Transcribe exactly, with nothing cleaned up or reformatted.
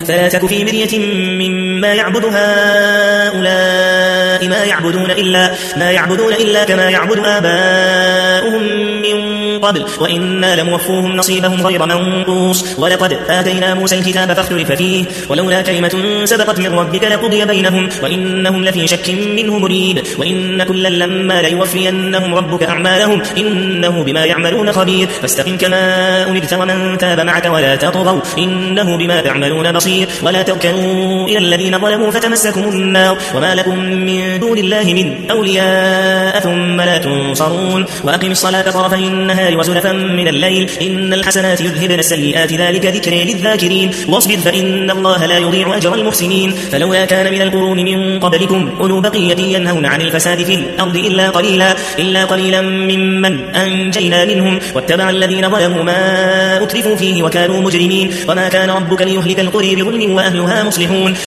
فلا تك في مرية مما يعبد هؤلاء ما يعبدون إلا, ما يعبدون إلا كما يعبد آباؤهم من قبل وإنا لموفوهم نصيبهم غير منقوص. ولقد آتينا موسى الكتاب فاختلف فيه ولولا كلمة سبقت من ربك لقضي بينهم وإنهم لفي شك منه مريب. وإن كلا لما ليوفينهم ربك أعمالهم إنه بما يعملون خبير. فاستقم كما أمرت ومن تاب معك ولا تطغوا إنه بما تعملون بصير. ولا تركنوا إلى الذين ظلموا فتمسكم النار وما لكم من دون الله من أولياء ثم لا تنصرون. وأقم الصلاة طرفي النهار وزلفا من الليل إن الحسنات يذهبن السيئات ذلك ذكر للذاكرين. واصبر فإن الله لا يضيع أجر المحسنين. فلولا كان من القرون من قبلكم أولو بقية ينهون عن الفساد في الأرض إلا قليلا, إلا قليلا ممن أنجينا منهم واتبع الذين ظلموا ما أترفوا فيه وكانوا مجرمين. وما كان ربك ليهلك القرى بظلم وأهلها مصلحون.